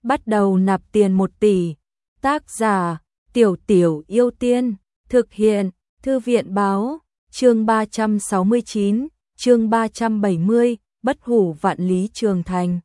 bắt đầu nạp tiền 1 tỷ. Tác giả, Tiểu Tiểu Yêu Tiên, thực hiện, Thư viện báo, chương 369, chương 370, bất hủ vạn lý trường thành.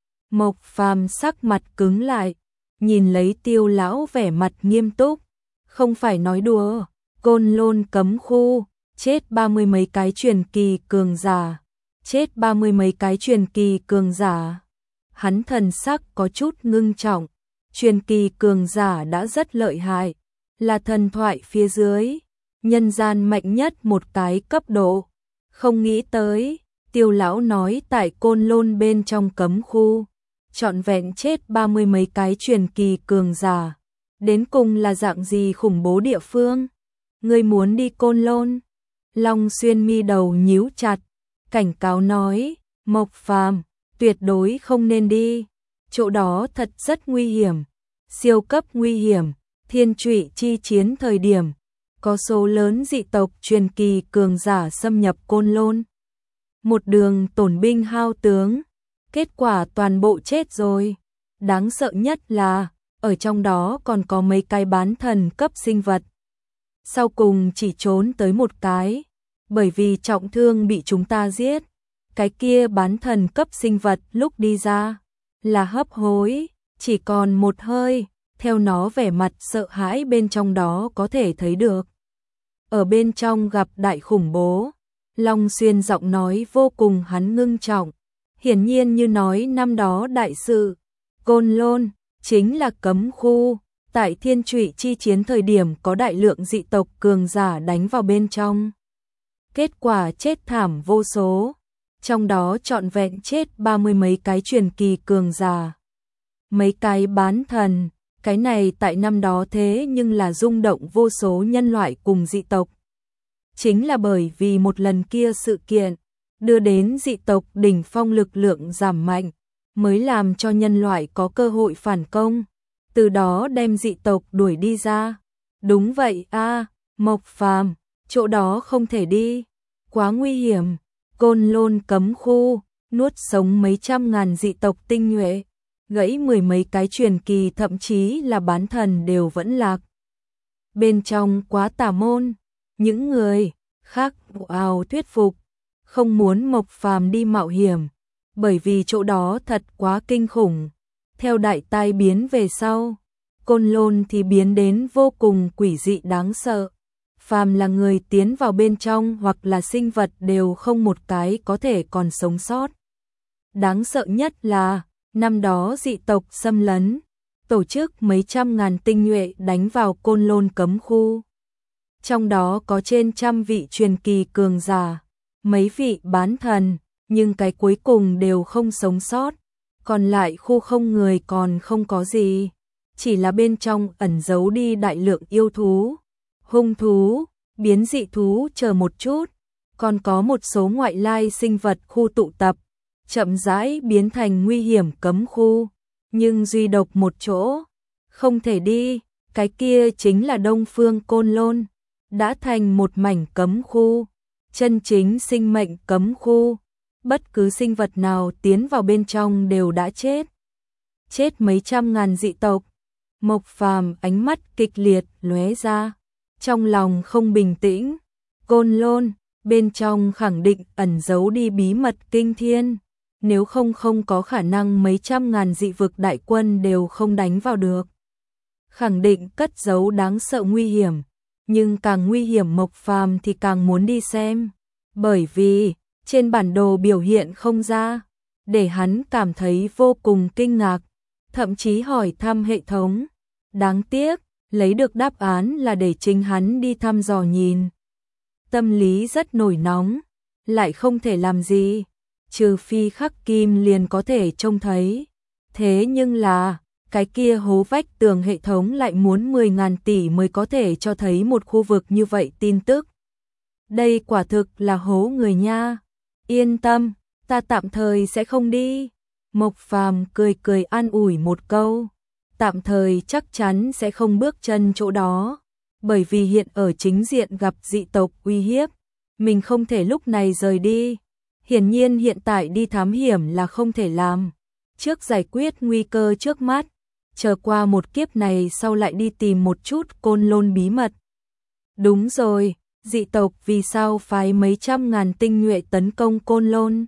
Mộc Phàm sắc mặt cứng lại, nhìn lấy Tiêu lão vẻ mặt nghiêm túc, không phải nói đùa, Côn Lôn cấm khu, chết 30 mấy cái truyền kỳ cường giả, chết 30 mấy cái truyền kỳ cường giả. Hắn thần sắc có chút ngưng trọng, truyền kỳ cường giả đã rất lợi hại, là thần thoại phía dưới, nhân gian mạnh nhất một cái cấp độ. Không nghĩ tới, Tiêu lão nói tại Côn Lôn bên trong cấm khu, trọn vẹn chết 30 mấy cái truyền kỳ cường giả. Đến cùng là dạng gì khủng bố địa phương? Ngươi muốn đi Côn Lôn? Long Xuyên mi đầu nhíu chặt, cảnh cáo nói, Mộc Phàm, tuyệt đối không nên đi. Chỗ đó thật rất nguy hiểm, siêu cấp nguy hiểm, thiên trụy chi chiến thời điểm, có số lớn dị tộc truyền kỳ cường giả xâm nhập Côn Lôn. Một đường tổn binh hao tướng, kết quả toàn bộ chết rồi. Đáng sợ nhất là, ở trong đó còn có mấy cái bán thần cấp sinh vật. Sau cùng chỉ trốn tới một cái, bởi vì trọng thương bị chúng ta giết. Cái kia bán thần cấp sinh vật lúc đi ra, là hấp hối, chỉ còn một hơi, theo nó vẻ mặt sợ hãi bên trong đó có thể thấy được. Ở bên trong gặp đại khủng bố, Long Xuyên giọng nói vô cùng hắn ngưng trọng, hiển nhiên như nói năm đó đại sự, Côn Lôn chính là cấm khu, tại thiên trụy chi chiến thời điểm có đại lượng dị tộc cường giả đánh vào bên trong. Kết quả chết thảm vô số, trong đó trọn vẹn chết 30 mấy cái truyền kỳ cường giả. Mấy cái bán thần, cái này tại năm đó thế nhưng là rung động vô số nhân loại cùng dị tộc. Chính là bởi vì một lần kia sự kiện, đưa đến dị tộc đỉnh phong lực lượng giảm mạnh, mới làm cho nhân loại có cơ hội phản công, từ đó đem dị tộc đuổi đi ra. Đúng vậy a, Mộc Phàm, chỗ đó không thể đi, quá nguy hiểm. Côn Lôn cấm khu, nuốt sống mấy trăm ngàn dị tộc tinh nhuệ, gãy 10 mấy cái truyền kỳ thậm chí là bán thần đều vẫn lạc. Bên trong quá tà môn, những người khác ào thuyết phục, không muốn Mộc Phàm đi mạo hiểm, bởi vì chỗ đó thật quá kinh khủng. Theo đại tai biến về sau, Côn Lôn thì biến đến vô cùng quỷ dị đáng sợ. Phàm là người tiến vào bên trong hoặc là sinh vật đều không một cái có thể còn sống sót. Đáng sợ nhất là, năm đó dị tộc xâm lấn, tổ chức mấy trăm ngàn tinh nhuệ đánh vào Côn Lôn cấm khu. Trong đó có trên trăm vị truyền kỳ cường giả, mấy vị bán thần, nhưng cái cuối cùng đều không sống sót. Còn lại khu không người còn không có gì, chỉ là bên trong ẩn giấu đi đại lượng yêu thú, hung thú, biến dị thú chờ một chút, còn có một số ngoại lai sinh vật khu tụ tập, chậm rãi biến thành nguy hiểm cấm khu, nhưng duy độc một chỗ, không thể đi, cái kia chính là Đông Phương Côn Lôn, đã thành một mảnh cấm khu, chân chính sinh mệnh cấm khu, bất cứ sinh vật nào tiến vào bên trong đều đã chết. Chết mấy trăm ngàn dị tộc. Mộc Phàm ánh mắt kịch liệt lóe ra, trong lòng không bình tĩnh. Côn Lôn, bên trong khẳng định ẩn giấu đi bí mật kinh thiên, nếu không có khả năng mấy trăm ngàn dị vực đại quân đều không đánh vào được. Khẳng định cất giấu đáng sợ nguy hiểm, nhưng càng nguy hiểm Mộc Phàm thì càng muốn đi xem, bởi vì trên bản đồ biểu hiện không ra, để hắn cảm thấy vô cùng kinh ngạc, thậm chí hỏi thăm hệ thống. Đáng tiếc, lấy được đáp án là để chính hắn đi thăm dò nhìn. Tâm lý rất nổi nóng, lại không thể làm gì, trừ phi khắc kim liền có thể trông thấy. Thế nhưng là, cái kia hố vách tường hệ thống lại muốn 10.000 tỷ mới có thể cho thấy một khu vực như vậy tin tức. Đây quả thực là hố người nha. Yên tâm, ta tạm thời sẽ không đi. Mộc Phàm cười cười an ủi một câu. Tạm thời chắc chắn sẽ không bước chân chỗ đó, bởi vì hiện ở chính diện gặp dị tộc uy hiếp, mình không thể lúc này rời đi. Hiển nhiên hiện tại đi thám hiểm là không thể làm. trước giải quyết nguy cơ trước mắt, chờ qua một kiếp này sau lại đi tìm một chút Côn Lôn bí mật. Đúng rồi, dị tộc vì sao phái mấy trăm ngàn tinh nhuệ tấn công Côn Lôn?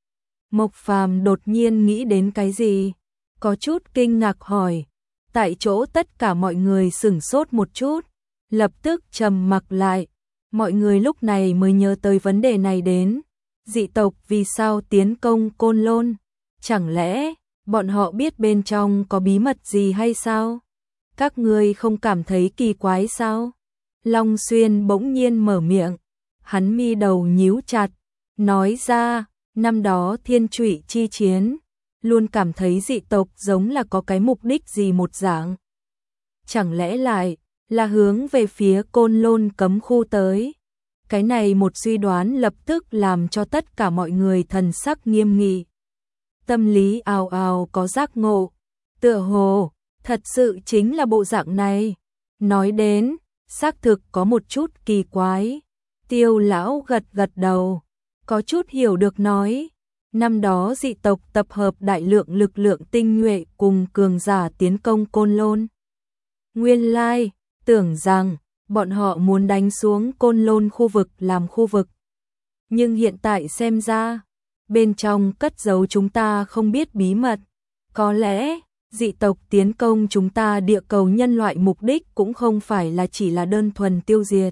Mộc Phàm đột nhiên nghĩ đến cái gì, có chút kinh ngạc hỏi. Tại chỗ tất cả mọi người sửng sốt một chút, lập tức trầm mặc lại. Mọi người lúc này mới nhớ tới vấn đề này đến. Dị tộc vì sao tiến công Côn Lôn? Chẳng lẽ bọn họ biết bên trong có bí mật gì hay sao? Các ngươi không cảm thấy kỳ quái sao? Long Xuyên bỗng nhiên mở miệng, hắn mi đầu nhíu chặt, nói ra, năm đó Thiên Trụy chi chiến, luôn cảm thấy dị tộc giống là có cái mục đích gì một dạng. Chẳng lẽ lại là hướng về phía Côn Lôn cấm khu tới? Cái này một suy đoán lập tức làm cho tất cả mọi người thần sắc nghiêm nghị. Tâm lý ào ào có giác ngộ, tựa hồ, thật sự chính là bộ dạng này. Nói đến, xác thực có một chút kỳ quái. Tiêu lão gật gật đầu, có chút hiểu được nói. Năm đó dị tộc tập hợp đại lượng lực lượng tinh nhuệ cùng cường giả tiến công Côn Lôn. Nguyên lai, tưởng rằng bọn họ muốn đánh xuống Côn Lôn khu vực làm khu vực. Nhưng hiện tại xem ra, bên trong cất giấu chúng ta không biết bí mật. Có lẽ, dị tộc tiến công chúng ta địa cầu nhân loại mục đích cũng không phải là chỉ là đơn thuần tiêu diệt.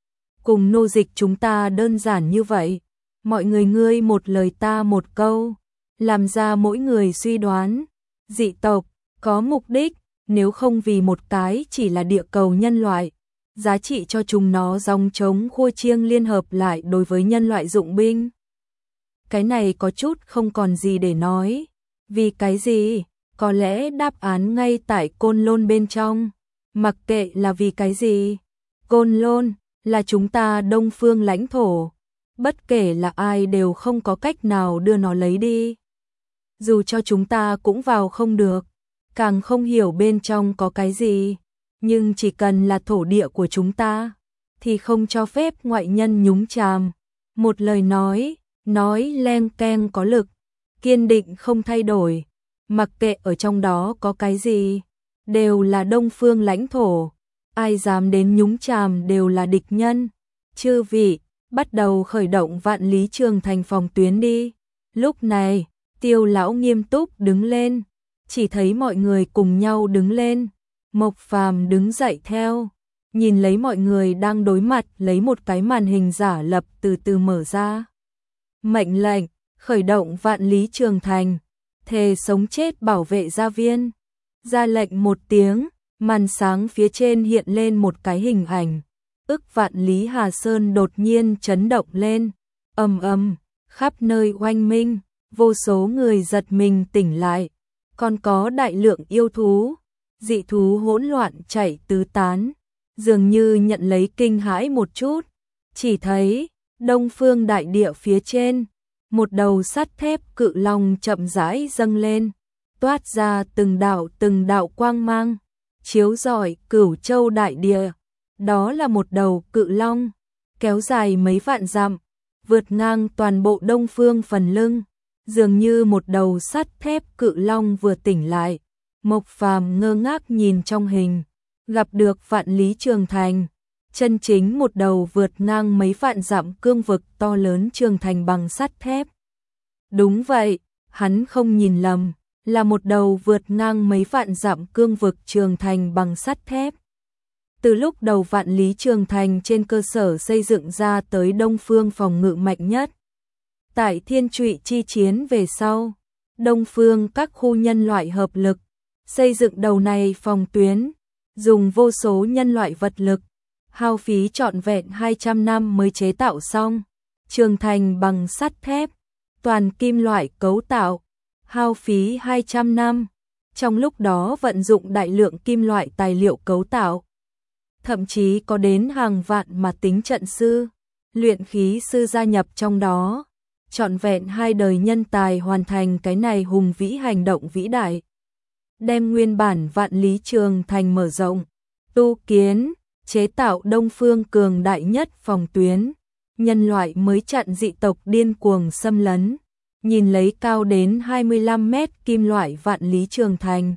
Cùng nô dịch chúng ta đơn giản như vậy. Mọi người ngươi một lời ta một câu, làm ra mỗi người suy đoán. Dị tộc có mục đích, nếu không vì một cái chỉ là địa cầu nhân loại, giá trị cho chúng nó dòng chống khua chiêng liên hợp lại đối với nhân loại dụng binh. Cái này có chút không còn gì để nói. Vì cái gì? Có lẽ đáp án ngay tại Côn Lôn bên trong. Mặc kệ là vì cái gì, Côn Lôn là chúng ta Đông Phương lãnh thổ. Bất kể là ai đều không có cách nào đưa nó lấy đi. Dù cho chúng ta cũng vào không được, càng không hiểu bên trong có cái gì. Nhưng chỉ cần là thổ địa của chúng ta, thì không cho phép ngoại nhân nhúng chàm. Một lời nói leng keng có lực, kiên định không thay đổi. Mặc kệ ở trong đó có cái gì, đều là Đông Phương lãnh thổ. Ai dám đến nhúng chàm đều là địch nhân. Chư vị, bắt đầu khởi động Vạn Lý Trường Thành phòng tuyến đi. Lúc này, Tiêu lão nghiêm túc đứng lên, chỉ thấy mọi người cùng nhau đứng lên. Mộc Phàm đứng dậy theo, nhìn lấy mọi người đang đối mặt, lấy một cái màn hình giả lập từ từ mở ra. Mệnh lệnh, khởi động Vạn Lý Trường Thành, thề sống chết bảo vệ gia viên. Ra lệnh một tiếng, màn sáng phía trên hiện lên một cái hình ảnh. Ức Vạn Lý Hà Sơn đột nhiên chấn động lên, ầm ầm, khắp nơi oanh minh, vô số người giật mình tỉnh lại. Còn có đại lượng yêu thú, dị thú hỗn loạn chạy tứ tán, dường như nhận lấy kinh hãi một chút. Chỉ thấy, Đông Phương đại địa phía trên, một đầu sắt thép cự long chậm rãi dâng lên, toát ra từng đạo quang mang, chiếu rọi Cửu Châu đại địa. Đó là một đầu cự long, kéo dài mấy vạn dặm, vượt ngang toàn bộ Đông Phương phần lưng, dường như một đầu sắt thép cự long vừa tỉnh lại. Mộc Phàm ngơ ngác nhìn trong hình, gặp được Vạn Lý Trường Thành, chân chính một đầu vượt ngang mấy vạn dặm cương vực to lớn trường thành bằng sắt thép. Đúng vậy, hắn không nhìn lầm, là một đầu vượt ngang mấy vạn dặm cương vực trường thành bằng sắt thép. Từ lúc đầu Vạn Lý Trường Thành trên cơ sở xây dựng ra tới Đông Phương phòng ngự mạnh nhất. Tại Thiên Trụy chi chiến về sau, Đông Phương các khu nhân loại hợp lực, xây dựng đầu này phòng tuyến, dùng vô số nhân loại vật lực, hao phí trọn vẹn 200 năm mới chế tạo xong. Trường thành bằng sắt thép, toàn kim loại cấu tạo, hao phí 200 năm. Trong lúc đó vận dụng đại lượng kim loại tài liệu cấu tạo. Thậm chí có đến hàng vạn mà tính trận sư, luyện khí sư gia nhập trong đó. Trọn vẹn 2 đời nhân tài hoàn thành cái này hùng vĩ hành động vĩ đại. Đem nguyên bản Vạn Lý Trường Thành mở rộng, tu kiến, chế tạo Đông Phương cường đại nhất phòng tuyến. Nhân loại mới chặn dị tộc điên cuồng xâm lấn. nhìn lấy cao đến 25 mét kim loại vạn lý trường thành,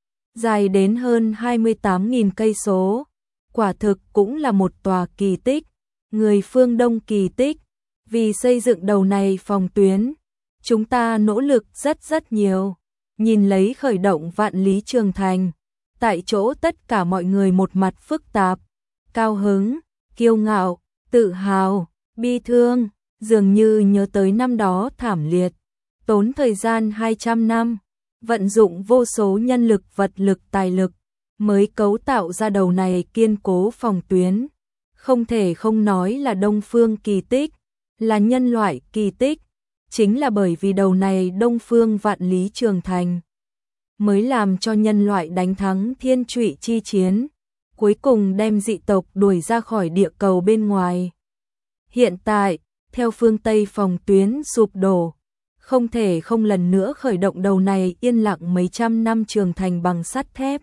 dài đến hơn 28.000 cây số, quả thực cũng là một tòa kỳ tích, người phương Đông kỳ tích. Vì xây dựng đầu này phòng tuyến, chúng ta nỗ lực rất nhiều. Nhìn lấy khởi động vạn lý trường thành, tại chỗ tất cả mọi người một mặt phức tạp, cao hứng, kiêu ngạo, tự hào, bi thương, dường như nhớ tới năm đó thảm liệt, tốn thời gian 200 năm, vận dụng vô số nhân lực, vật lực, tài lực, mới cấu tạo ra đầu này kiên cố phòng tuyến. Không thể không nói là Đông Phương kỳ tích, là nhân loại kỳ tích, chính là bởi vì đầu này Đông Phương vạn lý trường thành mới làm cho nhân loại đánh thắng thiên trụy chi chiến, cuối cùng đem dị tộc đuổi ra khỏi địa cầu bên ngoài. Hiện tại, theo phương Tây phòng tuyến sụp đổ, không thể không lần nữa khởi động đầu này yên lặng mấy trăm năm trường thành bằng sắt thép.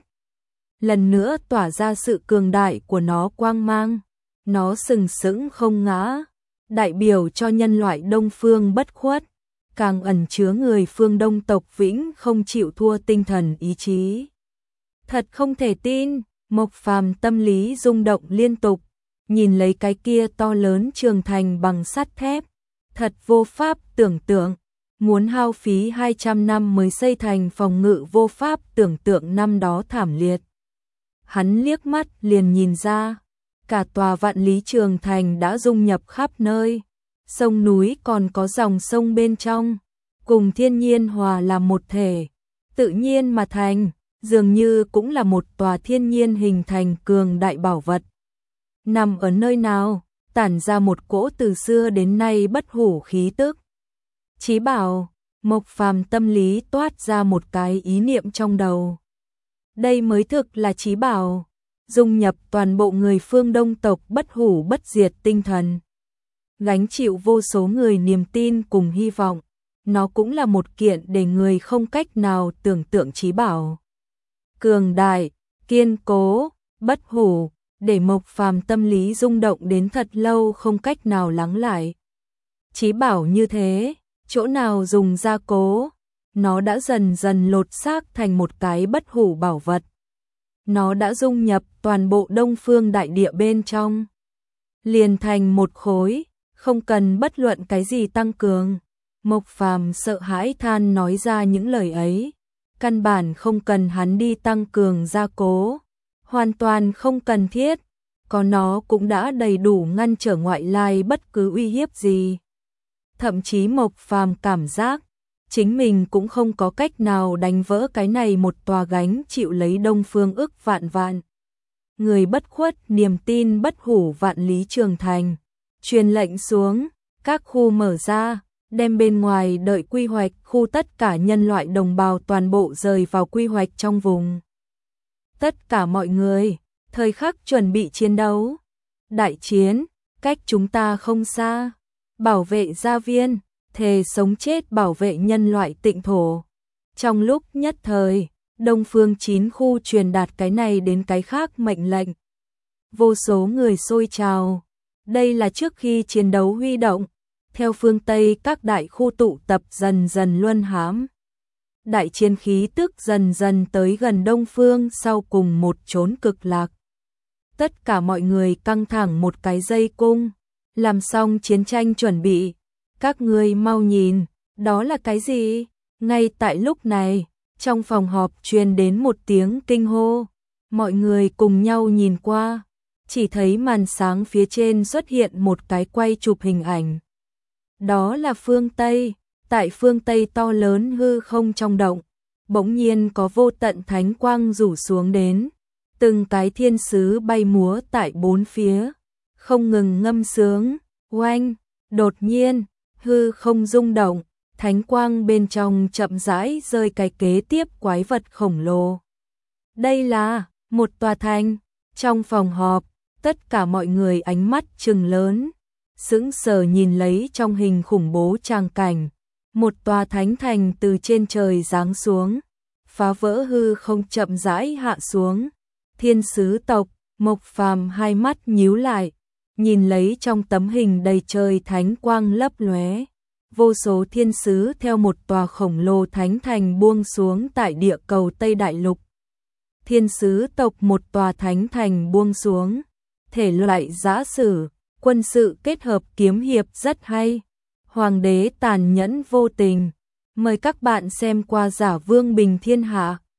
Lần nữa tỏa ra sự cường đại của nó quang mang, nó sừng sững không ngã, đại biểu cho nhân loại Đông Phương bất khuất, càng ẩn chứa người phương Đông tộc vĩnh không chịu thua tinh thần ý chí. Thật không thể tin, Mộc Phàm tâm lý rung động liên tục, nhìn lấy cái kia to lớn trường thành bằng sắt thép, thật vô pháp tưởng tượng, muốn hao phí 200 năm mới xây thành phòng ngự, vô pháp tưởng tượng năm đó thảm liệt. Hắn liếc mắt liền nhìn ra, cả tòa vạn lý trường thành đã dung nhập khắp nơi, sông núi còn có dòng sông bên trong, cùng thiên nhiên hòa làm một thể, tự nhiên mà thành, dường như cũng là một tòa thiên nhiên hình thành cường đại bảo vật. Nằm ở nơi nào, tản ra một cỗ từ xưa đến nay bất hủ khí tức. Chí bảo, Mộc Phàm tâm lý toát ra một cái ý niệm trong đầu. Đây mới thực là chí bảo, dung nhập toàn bộ người phương Đông tộc bất hủ bất diệt tinh thần, gánh chịu vô số người niềm tin cùng hy vọng. Nó cũng là một kiện để người không cách nào tưởng tượng chí bảo. Cường đại, kiên cố, bất hủ, để Mộc Phàm tâm lý rung động đến thật lâu không cách nào lắng lại. Chí bảo như thế, chỗ nào dùng gia cố, nó đã dần dần lột xác thành một cái bất hủ bảo vật. Nó đã dung nhập toàn bộ Đông Phương đại địa bên trong, liền thành một khối, không cần bất luận cái gì tăng cường. Mộc Phàm sợ hãi than nói ra những lời ấy, căn bản không cần hắn đi tăng cường gia cố, hoàn toàn không cần thiết, có nó cũng đã đầy đủ ngăn trở ngoại lai bất cứ uy hiếp gì. Thậm chí Mộc Phàm cảm giác chính mình cũng không có cách nào đánh vỡ cái này một tòa gánh chịu lấy Đông Phương ức vạn người bất khuất niềm tin bất hủ vạn lý trường thành. Truyền lệnh xuống, các khu mở ra, đem bên ngoài đợi quy hoạch khu tất cả nhân loại đồng bào toàn bộ rời vào quy hoạch trong vùng. Tất cả mọi người, thời khắc chuẩn bị chiến đấu. Đại chiến, cách chúng ta không xa. Bảo vệ gia viên, thề sống chết bảo vệ nhân loại tịnh thổ. Trong lúc nhất thời, Đông Phương 9 khu truyền đạt cái này đến cái khác mệnh lệnh. Vô số người xôi trào. Đây là trước khi chiến đấu huy động, theo phương Tây các đại khu tụ tập dần dần luân hãm. Đại chiến khí tức dần dần tới gần Đông Phương sau cùng một chốn cực lạc. Tất cả mọi người căng thẳng một cái dây cung, làm xong chiến tranh chuẩn bị. Các ngươi mau nhìn, đó là cái gì? Ngay tại lúc này, trong phòng họp truyền đến một tiếng kinh hô. Mọi người cùng nhau nhìn qua, chỉ thấy màn sáng phía trên xuất hiện một cái quay chụp hình ảnh. Đó là phương Tây, tại phương Tây to lớn hư không trong động, bỗng nhiên có vô tận thánh quang rủ xuống đến, từng cái thiên sứ bay múa tại bốn phía, không ngừng ngâm sướng, oanh, đột nhiên, hư không rung động, thánh quang bên trong chậm rãi rơi cái kế tiếp quái vật khổng lồ. Đây là một tòa thành. Trong phòng họp, tất cả mọi người ánh mắt trừng lớn, sững sờ nhìn lấy trong hình khủng bố tràng cảnh, một tòa thánh thành từ trên trời giáng xuống, phá vỡ hư không chậm rãi hạ xuống. Thiên sứ tộc, Mộc Phàm hai mắt nhíu lại, nhìn lấy trong tấm hình đầy trời thánh quang lấp lóe, vô số thiên sứ theo một tòa khổng lồ thánh thành buông xuống tại địa cầu Tây Đại Lục. Thiên sứ tộc một tòa thánh thành buông xuống, thể loại giã sử, quân sự kết hợp kiếm hiệp rất hay. Hoàng đế tàn nhẫn vô tình. Mời các bạn xem qua Giả Vương Bình Thiên Hạ.